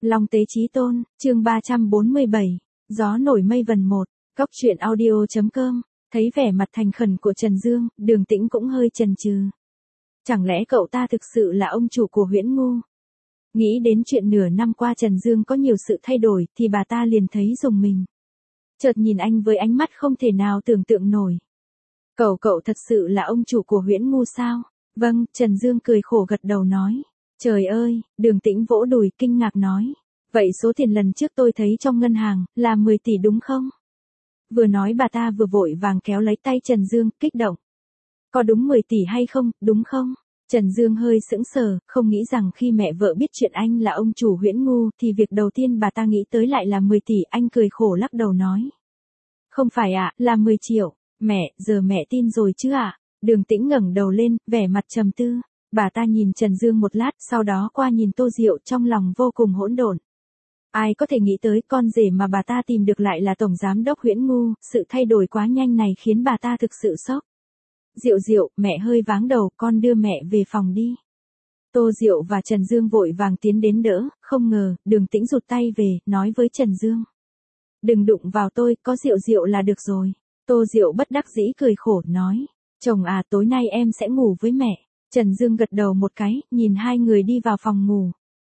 Long Tế Chí Tôn, chương 347, Gió nổi mây vần 1, Cóc truyện audio.com, thấy vẻ mặt thành khẩn của Trần Dương, Đường Tĩnh cũng hơi chần chừ. Chẳng lẽ cậu ta thực sự là ông chủ của Huyễn Ngu? Nghĩ đến chuyện nửa năm qua Trần Dương có nhiều sự thay đổi thì bà ta liền thấy rùng mình. Chợt nhìn anh với ánh mắt không thể nào tưởng tượng nổi. Cậu thật sự là ông chủ của Huyễn Ngu sao? Vâng, Trần Dương cười khổ gật đầu nói. Trời ơi, Đường Tĩnh vỗ đùi kinh ngạc nói. Vậy số tiền lần trước tôi thấy trong ngân hàng là 10 tỷ đúng không? Vừa nói bà ta vừa vội vàng kéo lấy tay Trần Dương, kích động. Có đúng 10 tỷ hay không, đúng không? Trần Dương hơi sững sờ, không nghĩ rằng khi mẹ vợ biết chuyện anh là ông chủ Huyễn Ngu thì việc đầu tiên bà ta nghĩ tới lại là 10 tỷ. Anh cười khổ lắc đầu nói. Không phải ạ, là 10 triệu. Mẹ, giờ mẹ tin rồi chứ ạ? Đường Tĩnh ngẩng đầu lên, vẻ mặt trầm tư. Bà ta nhìn Trần Dương một lát, sau đó qua nhìn Tô Diệu, trong lòng vô cùng hỗn độn. Ai có thể nghĩ tới con rể mà bà ta tìm được lại là tổng giám đốc Huyễn Ngu, sự thay đổi quá nhanh này khiến bà ta thực sự sốc. Diệu, mẹ hơi váng đầu, con đưa mẹ về phòng đi. Tô Diệu và Trần Dương vội vàng tiến đến đỡ, không ngờ, Đường Tĩnh rụt tay về, nói với Trần Dương. Đừng đụng vào tôi, có Diệu là được rồi. Tô Diệu bất đắc dĩ cười khổ, nói. Chồng à, tối nay em sẽ ngủ với mẹ. Trần Dương gật đầu một cái, nhìn hai người đi vào phòng ngủ.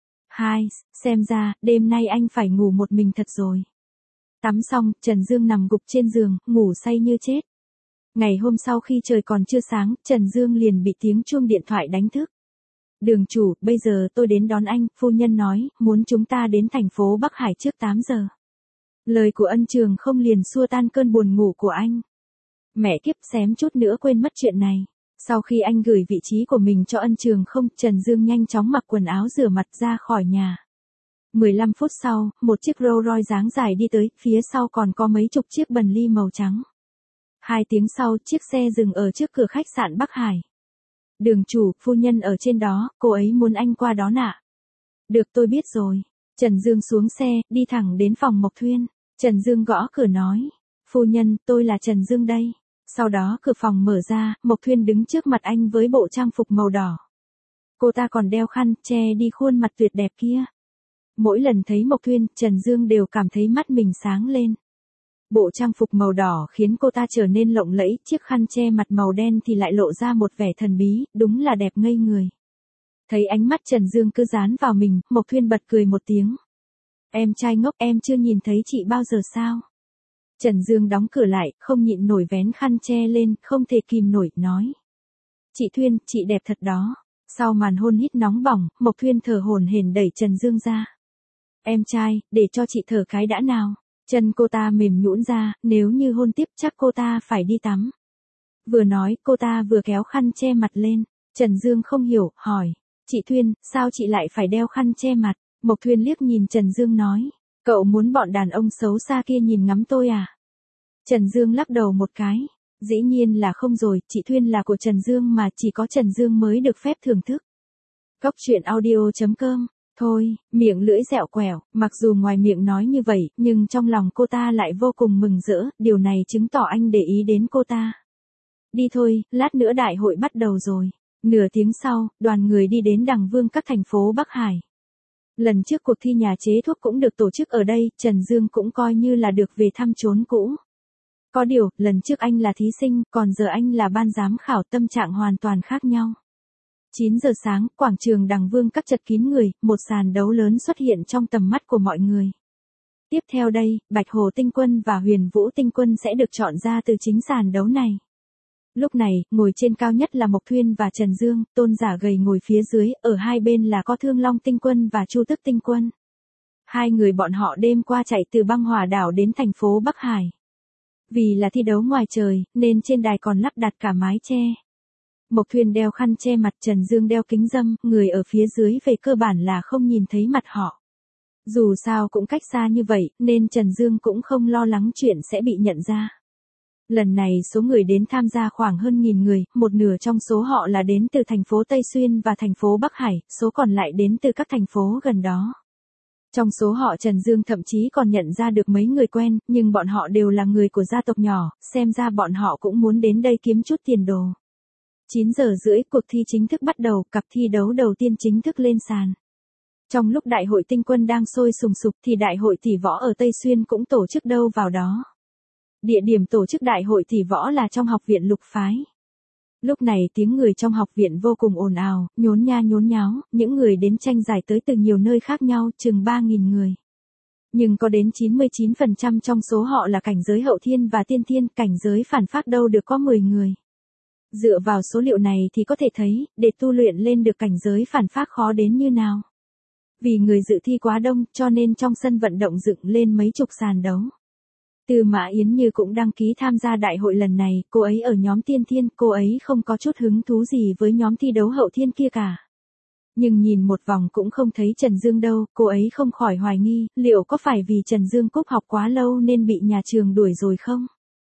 Xem ra, đêm nay anh phải ngủ một mình thật rồi. Tắm xong, Trần Dương nằm gục trên giường, ngủ say như chết. Ngày hôm sau khi trời còn chưa sáng, Trần Dương liền bị tiếng chuông điện thoại đánh thức. Đường chủ, bây giờ tôi đến đón anh, phu nhân nói, muốn chúng ta đến thành phố Bắc Hải trước 8 giờ. Lời của Ân Trường không liền xua tan cơn buồn ngủ của anh. Mẹ kiếp, xém chút nữa quên mất chuyện này. Sau khi anh gửi vị trí của mình cho Ân Trường không, Trần Dương nhanh chóng mặc quần áo rửa mặt ra khỏi nhà. 15 phút sau, một chiếc Rolls Royce dáng dài đi tới, phía sau còn có mấy chục chiếc Bentley màu trắng. 2 tiếng sau, chiếc xe dừng ở trước cửa khách sạn Bắc Hải. Đường chủ, phu nhân ở trên đó, cô ấy muốn anh qua đón ạ. Được, tôi biết rồi. Trần Dương xuống xe, đi thẳng đến phòng Mộc Thuyên. Trần Dương gõ cửa nói. Phu nhân, tôi là Trần Dương đây. Sau đó cửa phòng mở ra, Mộc Thuyên đứng trước mặt anh với bộ trang phục màu đỏ. Cô ta còn đeo khăn, che đi khuôn mặt tuyệt đẹp kia. Mỗi lần thấy Mộc Thuyên, Trần Dương đều cảm thấy mắt mình sáng lên. Bộ trang phục màu đỏ khiến cô ta trở nên lộng lẫy, chiếc khăn che mặt màu đen thì lại lộ ra một vẻ thần bí, đúng là đẹp ngây người. Thấy ánh mắt Trần Dương cứ dán vào mình, Mộc Thuyên bật cười một tiếng. Em trai ngốc, em chưa nhìn thấy chị bao giờ sao? Trần Dương đóng cửa lại, không nhịn nổi vén khăn che lên, không thể kìm nổi, nói. Chị Thuyên, chị đẹp thật đó. Sau màn hôn hít nóng bỏng, Mộc Thuyên thở hổn hển đẩy Trần Dương ra. Em trai, để cho chị thở cái đã nào. Chân cô ta mềm nhũn ra, nếu như hôn tiếp chắc cô ta phải đi tắm. Vừa nói, cô ta vừa kéo khăn che mặt lên. Trần Dương không hiểu, hỏi. Chị Thuyên, sao chị lại phải đeo khăn che mặt? Mộc Thuyên liếc nhìn Trần Dương nói. Cậu muốn bọn đàn ông xấu xa kia nhìn ngắm tôi à? Trần Dương lắc đầu một cái. Dĩ nhiên là không rồi, chị Thuyên là của Trần Dương mà chỉ có Trần Dương mới được phép thưởng thức. Cóc truyện audio.com. Thôi, miệng lưỡi dẻo quẹo, mặc dù ngoài miệng nói như vậy, nhưng trong lòng cô ta lại vô cùng mừng rỡ, điều này chứng tỏ anh để ý đến cô ta. Đi thôi, lát nữa đại hội bắt đầu rồi. Nửa tiếng sau, đoàn người đi đến Đằng Vương các thành phố Bắc Hải. Lần trước cuộc thi nhà chế thuốc cũng được tổ chức ở đây, Trần Dương cũng coi như là được về thăm chốn cũ. Có điều, lần trước anh là thí sinh, còn giờ anh là ban giám khảo, tâm trạng hoàn toàn khác nhau. 9 giờ sáng, quảng trường Đằng Vương các chật kín người, một sàn đấu lớn xuất hiện trong tầm mắt của mọi người. Tiếp theo đây, Bạch Hồ Tinh Quân và Huyền Vũ Tinh Quân sẽ được chọn ra từ chính sàn đấu này. Lúc này, ngồi trên cao nhất là Mộc Thuyên và Trần Dương, Tôn Giả gầy ngồi phía dưới, ở hai bên là có Thương Long Tinh Quân và Chu Tức Tinh Quân. Hai người bọn họ đêm qua chạy từ Băng Hỏa đảo đến thành phố Bắc Hải. Vì là thi đấu ngoài trời, nên trên đài còn lắp đặt cả mái che. Mộc Thuyên đeo khăn che mặt, Trần Dương đeo kính râm, người ở phía dưới về cơ bản là không nhìn thấy mặt họ. Dù sao cũng cách xa như vậy, nên Trần Dương cũng không lo lắng chuyện sẽ bị nhận ra. Lần này số người đến tham gia khoảng hơn 1000 người, một nửa trong số họ là đến từ thành phố Tây Xuyên và thành phố Bắc Hải, số còn lại đến từ các thành phố gần đó. Trong số họ Trần Dương thậm chí còn nhận ra được mấy người quen, nhưng bọn họ đều là người của gia tộc nhỏ, xem ra bọn họ cũng muốn đến đây kiếm chút tiền đồ. 9 giờ rưỡi cuộc thi chính thức bắt đầu, cặp thi đấu đầu tiên chính thức lên sàn. Trong lúc đại hội tinh quân đang sôi sùng sục thì đại hội tỷ võ ở Tây Xuyên cũng tổ chức đâu vào đó. Địa điểm tổ chức đại hội tỷ võ là trong học viện Lục Phái. Lúc này tiếng người trong học viện vô cùng ồn ào, nhốn nha nhốn nháo, những người đến tranh giải tới từ nhiều nơi khác nhau, chừng 3.000 người. Nhưng có đến 99% trong số họ là cảnh giới hậu thiên và tiên thiên, cảnh giới phản phác đâu được có 10 người. Dựa vào số liệu này thì có thể thấy, để tu luyện lên được cảnh giới phản phác khó đến như nào. Vì người dự thi quá đông, cho nên trong sân vận động dựng lên mấy chục sàn đấu. Tư Mã Yến Như cũng đăng ký tham gia đại hội lần này, cô ấy ở nhóm tiên thiên, cô ấy không có chút hứng thú gì với nhóm thi đấu hậu thiên kia cả. Nhưng nhìn một vòng cũng không thấy Trần Dương đâu, cô ấy không khỏi hoài nghi, liệu có phải vì Trần Dương cúp học quá lâu nên bị nhà trường đuổi rồi không?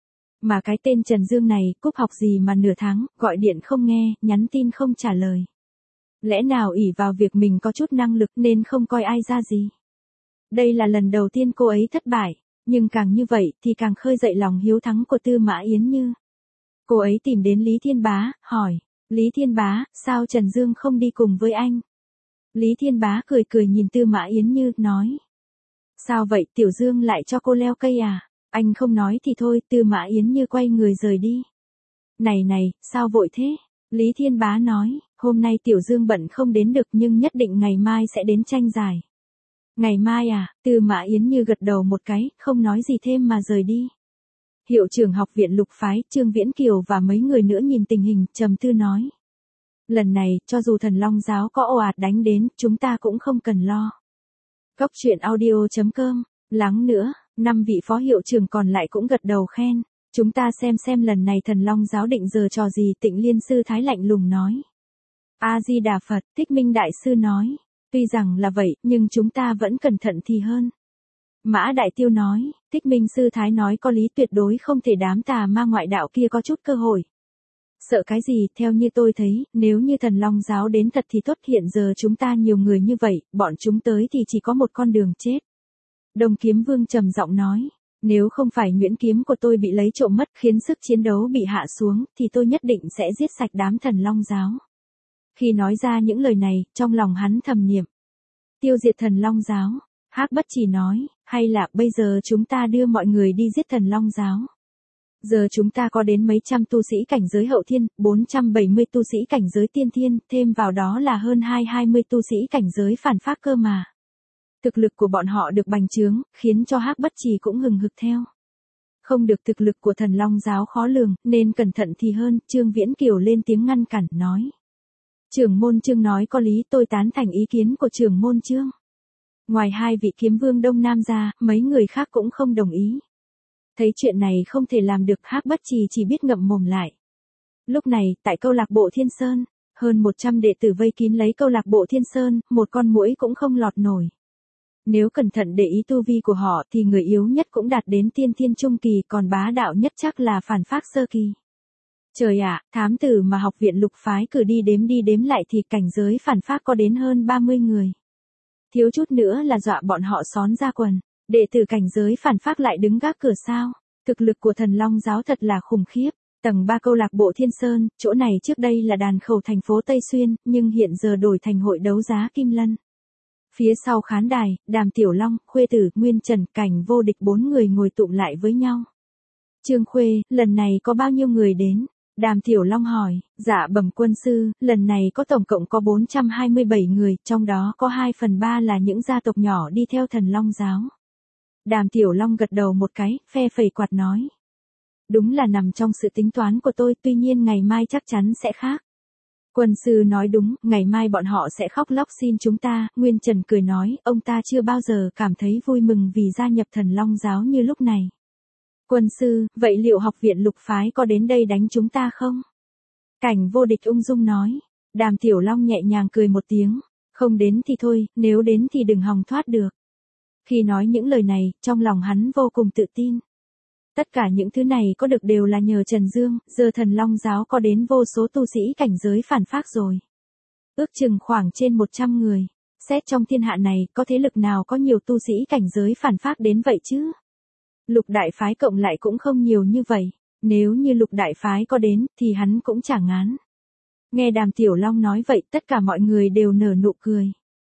Mà cái tên Trần Dương này, cúp học gì mà nửa tháng, gọi điện không nghe, nhắn tin không trả lời. Lẽ nào ỷ vào việc mình có chút năng lực nên không coi ai ra gì? Đây là lần đầu tiên cô ấy thất bại, nhưng càng như vậy thì càng khơi dậy lòng hiếu thắng của Tư Mã Yến Như. Cô ấy tìm đến Lý Thiên Bá, hỏi, Lý Thiên Bá, sao Trần Dương không đi cùng với anh? Lý Thiên Bá cười cười nhìn Tư Mã Yến Như, nói. Sao vậy, Tiểu Dương lại cho cô leo cây à? Anh không nói thì thôi, Tư Mã Yến Như quay người rời đi. Này này, sao vội thế? Lý Thiên Bá nói, hôm nay Tiểu Dương bận không đến được nhưng nhất định ngày mai sẽ đến tranh giải. Ngày mai à? Tư Mã Yến Như gật đầu một cái, không nói gì thêm mà rời đi. Hiệu trưởng học viện Lục Phái, Trương Viễn Kiều và mấy người nữa nhìn tình hình, trầm tư nói. Lần này, cho dù Thần Long giáo có ồ ạt đánh đến, chúng ta cũng không cần lo. Cốc truyện audio.com, lắng nữa, 5 vị phó hiệu trưởng còn lại cũng gật đầu khen. Chúng ta xem lần này Thần Long giáo định giờ trò gì, Tịnh Liên sư thái lạnh lùng nói. A-di-đà Phật, Thích Minh đại sư nói. Tuy rằng là vậy, nhưng chúng ta vẫn cẩn thận thì hơn. Mã Đại Tiêu nói, Thích Minh sư thái nói có lý, tuyệt đối không thể đám tà ma ngoại đạo kia có chút cơ hội. Sợ cái gì, theo như tôi thấy, nếu như Thần Long giáo đến thật thì tốt, hiện giờ chúng ta nhiều người như vậy, bọn chúng tới thì chỉ có một con đường chết. Đông Kiếm Vương trầm giọng nói, nếu không phải nhuyễn kiếm của tôi bị lấy trộm mất khiến sức chiến đấu bị hạ xuống, thì tôi nhất định sẽ giết sạch đám Thần Long giáo. Khi nói ra những lời này, trong lòng hắn thầm niệm. Tiêu diệt Thần Long giáo. Hắc Bất Trì nói, hay là bây giờ chúng ta đưa mọi người đi giết Thần Long giáo. Giờ chúng ta có đến mấy trăm tu sĩ cảnh giới hậu thiên, 470 tu sĩ cảnh giới tiên thiên, thêm vào đó là hơn 220 tu sĩ cảnh giới phản phác cơ mà. Thực lực của bọn họ được bành trướng, khiến cho Hắc Bất Trì cũng hừng hực theo. Không được, thực lực của Thần Long giáo khó lường, nên cẩn thận thì hơn, Trương Viễn Kiều lên tiếng ngăn cản, nói. Trưởng môn Trương nói có lý, tôi tán thành ý kiến của trưởng môn Trương. Ngoài hai vị kiếm vương Đông Nam ra, mấy người khác cũng không đồng ý. Thấy chuyện này không thể làm được, Hắc Bất Trì chỉ biết ngậm mồm lại. Lúc này, tại câu lạc bộ Thiên Sơn, hơn 100 đệ tử vây kín lấy câu lạc bộ Thiên Sơn, một con muỗi cũng không lọt nổi. Nếu cẩn thận để ý tu vi của họ thì người yếu nhất cũng đạt đến tiên thiên trung kỳ, còn bá đạo nhất chắc là phản phác sơ kỳ. Trời ạ, thám tử mà học viện Lục Phái cử đi đếm lại thì cảnh giới phản phác có đến hơn 30 người. Thiếu chút nữa là dọa bọn họ xón ra quần. Đệ tử cảnh giới phản phác lại đứng gác cửa sao? Thực lực của Thần Long giáo thật là khủng khiếp. Tầng 3 câu lạc bộ Thiên Sơn, chỗ này trước đây là đàn khẩu thành phố Tây Xuyên, nhưng hiện giờ đổi thành hội đấu giá Kim Lân. Phía sau khán đài, Đàm Tiểu Long, Khuê Tử, Nguyên Trần, Cảnh Vô Địch 4 người ngồi tụm lại với nhau. Trương Khuê, lần này có bao nhiêu người đến? Đàm Tiểu Long hỏi, dạ bẩm quân sư, lần này có tổng cộng có 427 người, trong đó có 2/3 là những gia tộc nhỏ đi theo Thần Long giáo. Đàm Tiểu Long gật đầu một cái, phe phẩy quạt nói. Đúng là nằm trong sự tính toán của tôi, tuy nhiên ngày mai chắc chắn sẽ khác. Quân sư nói đúng, ngày mai bọn họ sẽ khóc lóc xin chúng ta, Nguyên Trần cười nói, ông ta chưa bao giờ cảm thấy vui mừng vì gia nhập Thần Long giáo như lúc này. Quân sư, vậy liệu học viện Lục Phái có đến đây đánh chúng ta không? Cảnh Vô Địch ung dung nói. Đàm Tiểu Long nhẹ nhàng cười một tiếng. Không đến thì thôi, nếu đến thì đừng hòng thoát được. Khi nói những lời này, trong lòng hắn vô cùng tự tin. Tất cả những thứ này có được đều là nhờ Trần Dương, giờ Thần Long giáo có đến vô số tu sĩ cảnh giới phản phác rồi. Ước chừng khoảng trên 100 người. Xét trong thiên hạ này, có thế lực nào có nhiều tu sĩ cảnh giới phản phác đến vậy chứ? Lục đại phái cộng lại cũng không nhiều như vậy. Nếu như lục đại phái có đến, thì hắn cũng chả ngán. Nghe Đàm Tiểu Long nói vậy, tất cả mọi người đều nở nụ cười.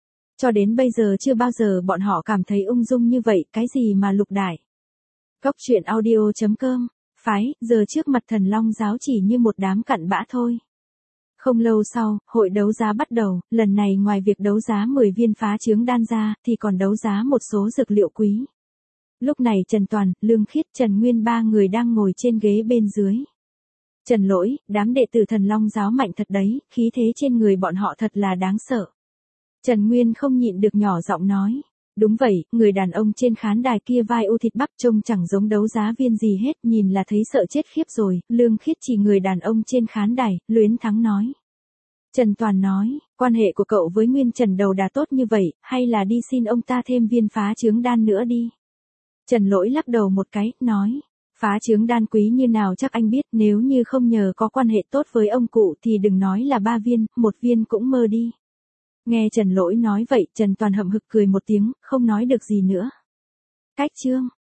Cho đến bây giờ chưa bao giờ bọn họ cảm thấy ung dung như vậy, cái gì mà lục đại. Cốc truyện audio.com, phái, giờ trước mặt Thần Long giáo chỉ như một đám cặn bã thôi. Không lâu sau, hội đấu giá bắt đầu, lần này ngoài việc đấu giá 10 viên phá trướng đan ra, thì còn đấu giá một số dược liệu quý. Lúc này Trần Toàn, Lương Khiết, Trần Nguyên ba người đang ngồi trên ghế bên dưới. Trần Lỗi, đám đệ tử Thần Long giáo mạnh thật đấy, khí thế trên người bọn họ thật là đáng sợ. Trần Nguyên không nhịn được nhỏ giọng nói. Đúng vậy, người đàn ông trên khán đài kia vai u thịt bắp trông chẳng giống đấu giá viên gì hết, nhìn là thấy sợ chết khiếp rồi. Lương Khiết chỉ người đàn ông trên khán đài, luyến thắng nói. Trần Toàn nói, quan hệ của cậu với Nguyên Trần đầu đà tốt như vậy, hay là đi xin ông ta thêm viên phá trướng đan nữa đi. Trần Lỗi lắc đầu một cái, nói, phá trướng đan quý như nào chắc anh biết, nếu như không nhờ có quan hệ tốt với ông cụ thì đừng nói là 3 viên, 1 viên cũng mơ đi. Nghe Trần Lỗi nói vậy, Trần Toàn hậm hực cười một tiếng, không nói được gì nữa. Cách chương